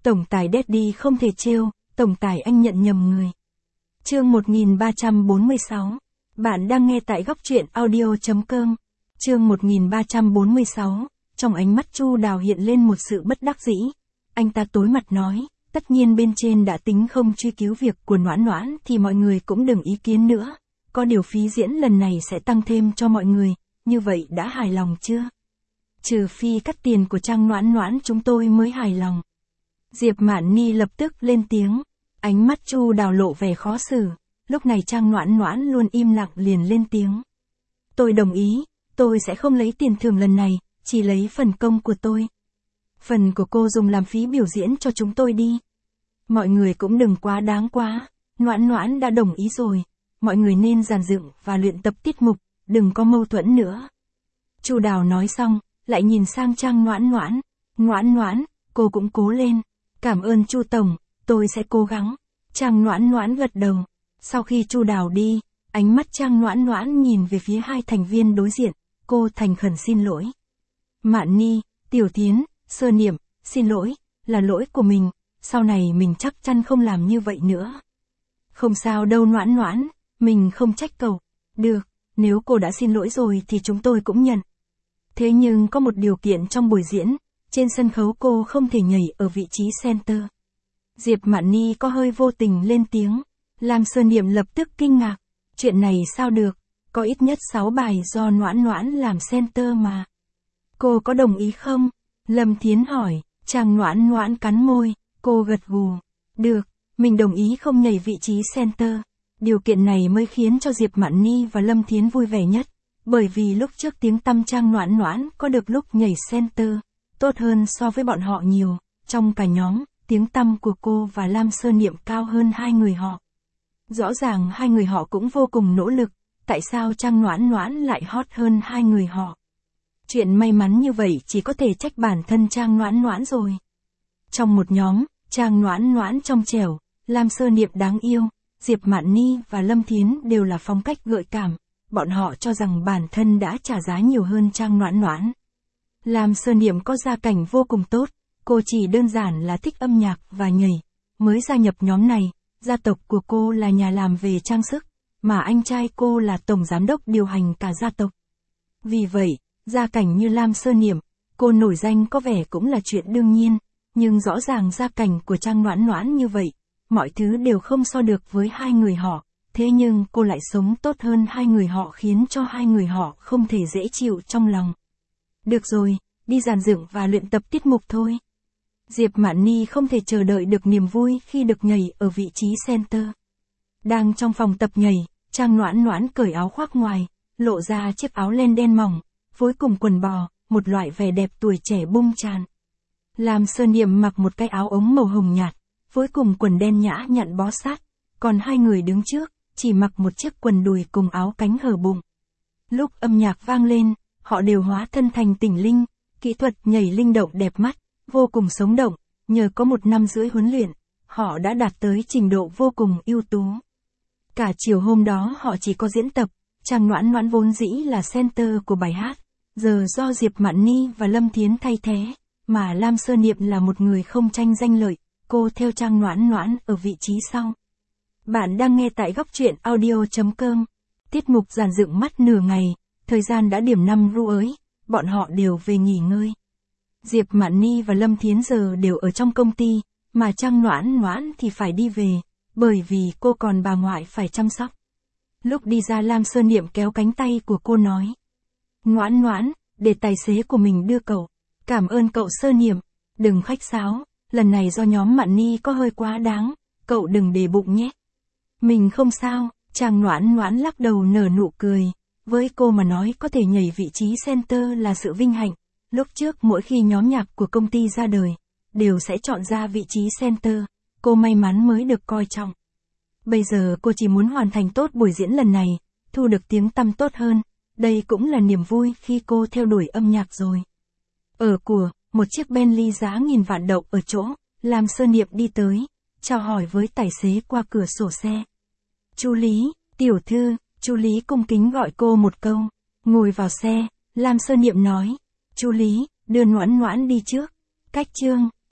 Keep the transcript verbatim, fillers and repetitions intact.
Tổng tài Daddy không thể trêu, tổng tài anh nhận nhầm người. Chương một nghìn ba trăm bốn mươi sáu. Bạn đang nghe tại góc truyện audio.com. Chương một nghìn ba trăm bốn mươi sáu. Trong ánh mắt Chu Đào hiện lên một sự bất đắc dĩ. Anh ta tối mặt nói, tất nhiên bên trên đã tính không truy cứu việc của Noãn Noãn thì mọi người cũng đừng ý kiến nữa. Có điều phí diễn lần này sẽ tăng thêm cho mọi người, như vậy đã hài lòng chưa? Trừ phi cắt tiền của Trang Noãn Noãn chúng tôi mới hài lòng. Diệp Mạn Ni lập tức lên tiếng. Ánh mắt Chu Đào lộ vẻ khó xử. Lúc này Trang Noãn Noãn luôn im lặng liền lên tiếng. Tôi đồng ý, tôi sẽ không lấy tiền thưởng lần này, chỉ lấy phần công của tôi. Phần của cô dùng làm phí biểu diễn cho chúng tôi đi. Mọi người cũng đừng quá đáng quá, Noãn Noãn đã đồng ý rồi, mọi người nên dàn dựng và luyện tập tiết mục, đừng có mâu thuẫn nữa. Chu Đào nói xong, lại nhìn sang Trang Noãn Noãn. Noãn Noãn, cô cũng cố lên. Cảm ơn Chu Tổng, tôi sẽ cố gắng. Trang Noãn Noãn gật đầu. Sau khi Chu Đào đi, ánh mắt Trang Noãn Noãn nhìn về phía hai thành viên đối diện, cô thành khẩn xin lỗi. Mạn Ni, Tiểu Thiến, Sơ Niệm, xin lỗi, là lỗi của mình, sau này mình chắc chắn không làm như vậy nữa. Không sao đâu Noãn Noãn, mình không trách cậu. Được, nếu cô đã xin lỗi rồi thì chúng tôi cũng nhận. Thế nhưng có một điều kiện trong buổi diễn, trên sân khấu cô không thể nhảy ở vị trí center. Diệp Mạn Ni có hơi vô tình lên tiếng. Lam Sơ Niệm lập tức kinh ngạc. Chuyện này sao được, có ít nhất sáu bài do Noãn Noãn làm center mà. Cô có đồng ý không? Lâm Thiến hỏi. Trang Noãn Noãn cắn môi, cô gật gù. Được, mình đồng ý không nhảy vị trí center. Điều kiện này mới khiến cho Diệp Mạn Ni và Lâm Thiến vui vẻ nhất. Bởi vì lúc trước tiếng tăm Trang Noãn Noãn có được lúc nhảy center, tốt hơn so với bọn họ nhiều. Trong cả nhóm, tiếng tăm của cô và Lam Sơ Niệm cao hơn hai người họ. Rõ ràng hai người họ cũng vô cùng nỗ lực, tại sao Trang Noãn Noãn lại hot hơn hai người họ? Chuyện may mắn như vậy chỉ có thể trách bản thân Trang Noãn Noãn rồi. Trong một nhóm, Trang Noãn Noãn trong trẻo, Lam Sơ Niệm đáng yêu, Diệp Mạn Ni và Lâm Thiến đều là phong cách gợi cảm, bọn họ cho rằng bản thân đã trả giá nhiều hơn Trang Noãn Noãn. Lam Sơ Niệm có gia cảnh vô cùng tốt, cô chỉ đơn giản là thích âm nhạc và nhảy, mới gia nhập nhóm này. Gia tộc của cô là nhà làm về trang sức, mà anh trai cô là tổng giám đốc điều hành cả gia tộc. Vì vậy, gia cảnh như Lam Sơ Niệm, cô nổi danh có vẻ cũng là chuyện đương nhiên, nhưng rõ ràng gia cảnh của Trang Noãn Noãn như vậy, mọi thứ đều không so được với hai người họ, thế nhưng cô lại sống tốt hơn hai người họ khiến cho hai người họ không thể dễ chịu trong lòng. Được rồi, đi dàn dựng và luyện tập tiết mục thôi. Diệp Mạn Ni không thể chờ đợi được niềm vui khi được nhảy ở vị trí center. Đang trong phòng tập nhảy, Trang Noãn Noãn cởi áo khoác ngoài, lộ ra chiếc áo len đen mỏng, phối cùng quần bò, một loại vẻ đẹp tuổi trẻ bung tràn. Lam Sơ Niệm mặc một cái áo ống màu hồng nhạt, phối cùng quần đen nhã nhặn bó sát, còn hai người đứng trước, chỉ mặc một chiếc quần đùi cùng áo cánh hở bụng. Lúc âm nhạc vang lên, họ đều hóa thân thành Tỉnh Linh, kỹ thuật nhảy linh động đẹp mắt, vô cùng sống động, nhờ có một năm rưỡi huấn luyện, họ đã đạt tới trình độ vô cùng ưu tú. Cả chiều hôm đó họ chỉ có diễn tập, Trang Noãn Noãn vốn dĩ là center của bài hát, giờ do Diệp Mạn Ni và Lâm Thiến thay thế, mà Lam Sơ Niệm là một người không tranh danh lợi, cô theo Trang Noãn Noãn ở vị trí sau. Bạn đang nghe tại góc truyện audio.com. Tiết mục dàn dựng mất nửa ngày, thời gian đã điểm năm rưỡi, bọn họ đều về nghỉ ngơi. Diệp Mạn Ni và Lâm Thiến giờ đều ở trong công ty, mà Trang Noãn Noãn thì phải đi về, bởi vì cô còn bà ngoại phải chăm sóc. Lúc đi ra Lam Sơ Niệm kéo cánh tay của cô nói. Noãn Noãn, để tài xế của mình đưa cậu. Cảm ơn cậu Sơ Niệm, đừng khách sáo, lần này do nhóm Mạn Ni có hơi quá đáng, cậu đừng để bụng nhé. Mình không sao, Trang Noãn Noãn lắc đầu nở nụ cười, với cô mà nói có thể nhảy vị trí center là sự vinh hạnh. Lúc trước mỗi khi nhóm nhạc của công ty ra đời, đều sẽ chọn ra vị trí center, cô may mắn mới được coi trọng. Bây giờ cô chỉ muốn hoàn thành tốt buổi diễn lần này, thu được tiếng tăm tốt hơn, đây cũng là niềm vui khi cô theo đuổi âm nhạc rồi. Ở của, một chiếc Bentley giá nghìn vạn đậu ở chỗ, Lam Sơ Niệm đi tới, chào hỏi với tài xế qua cửa sổ xe. Chu Lý, tiểu thư, Chu Lý cung kính gọi cô một câu, ngồi vào xe, Lam Sơ Niệm nói. Chu Lý, đưa Noãn Noãn đi trước. Cách chương